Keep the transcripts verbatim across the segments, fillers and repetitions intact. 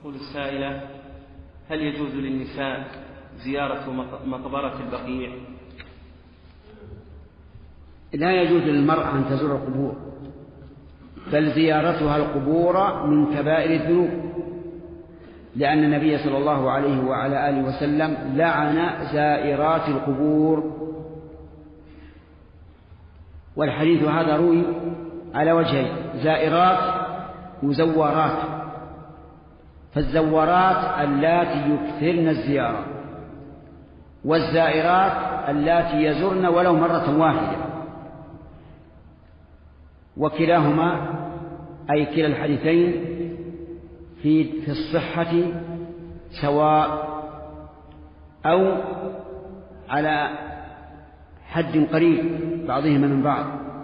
تقول السائلة: هل يجوز للنساء زيارة مقبرة البقيع؟ لا يجوز للمرأة أن تزور القبور، بل زيارتها القبور من كبائر الذنوب، لأن النبي صلى الله عليه وعلى آله وسلم لعن زائرات القبور. والحديث هذا روي على وجهين: زائرات وزوارات. فالزوارات اللاتي يكثرن الزيارة، والزائرات اللاتي يزرن ولو مرة واحدة. وكلاهما أي كلا الحديثين في في الصحة سواء أو على حد قريب بعضهما من بعض،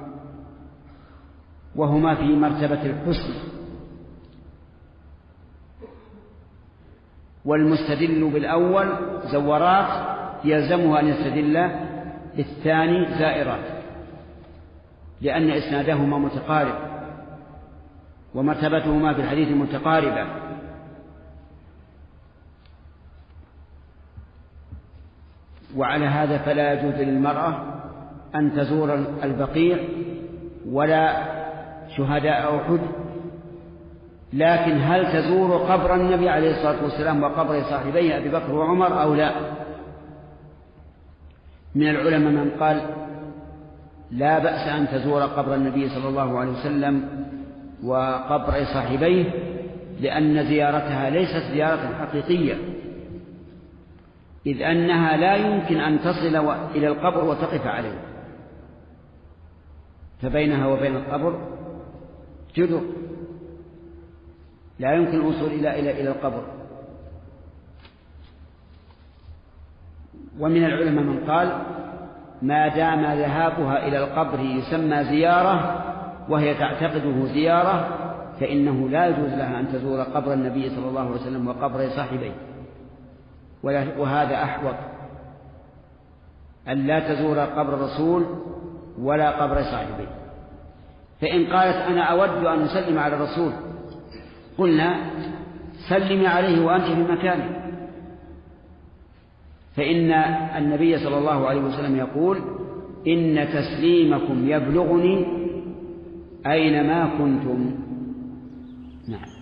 وهما في مرتبة الحسن. والمستدل بالأول زورات يلزمه أن يستدل بالثاني زائرات، لأن إسنادهما متقارب ومرتبتهما في الحديث متقاربة. وعلى هذا فلا يجوز للمرأة أن تزور البقيع ولا شهداء أحد. لكن هل تزور قبر النبي عليه الصلاة والسلام وقبر صاحبيه أبي بكر وعمر أو لا؟ من العلماء من قال لا بأس أن تزور قبر النبي صلى الله عليه وسلم وقبر صاحبيه، لأن زيارتها ليست زيارة حقيقية، إذ أنها لا يمكن أن تصل إلى القبر وتقف عليه، فبينها وبين القبر جدر لا يمكن الوصول إلى إلى إلى القبر. ومن العلماء من قال ما دام ذهابها إلى القبر يسمى زيارة وهي تعتقده زيارة، فإنه لا يجوز لها أن تزور قبر النبي صلى الله عليه وسلم وقبر صاحبيه. وهذا أحوط، أن لا تزور قبر الرسول ولا قبر صاحبيه. فإن قالت أنا أود أن أسلم على الرسول، قلنا سلم عليه وأنت في مكانه، فإن النبي صلى الله عليه وسلم يقول إن تسليمكم يبلغني أينما كنتم. نعم.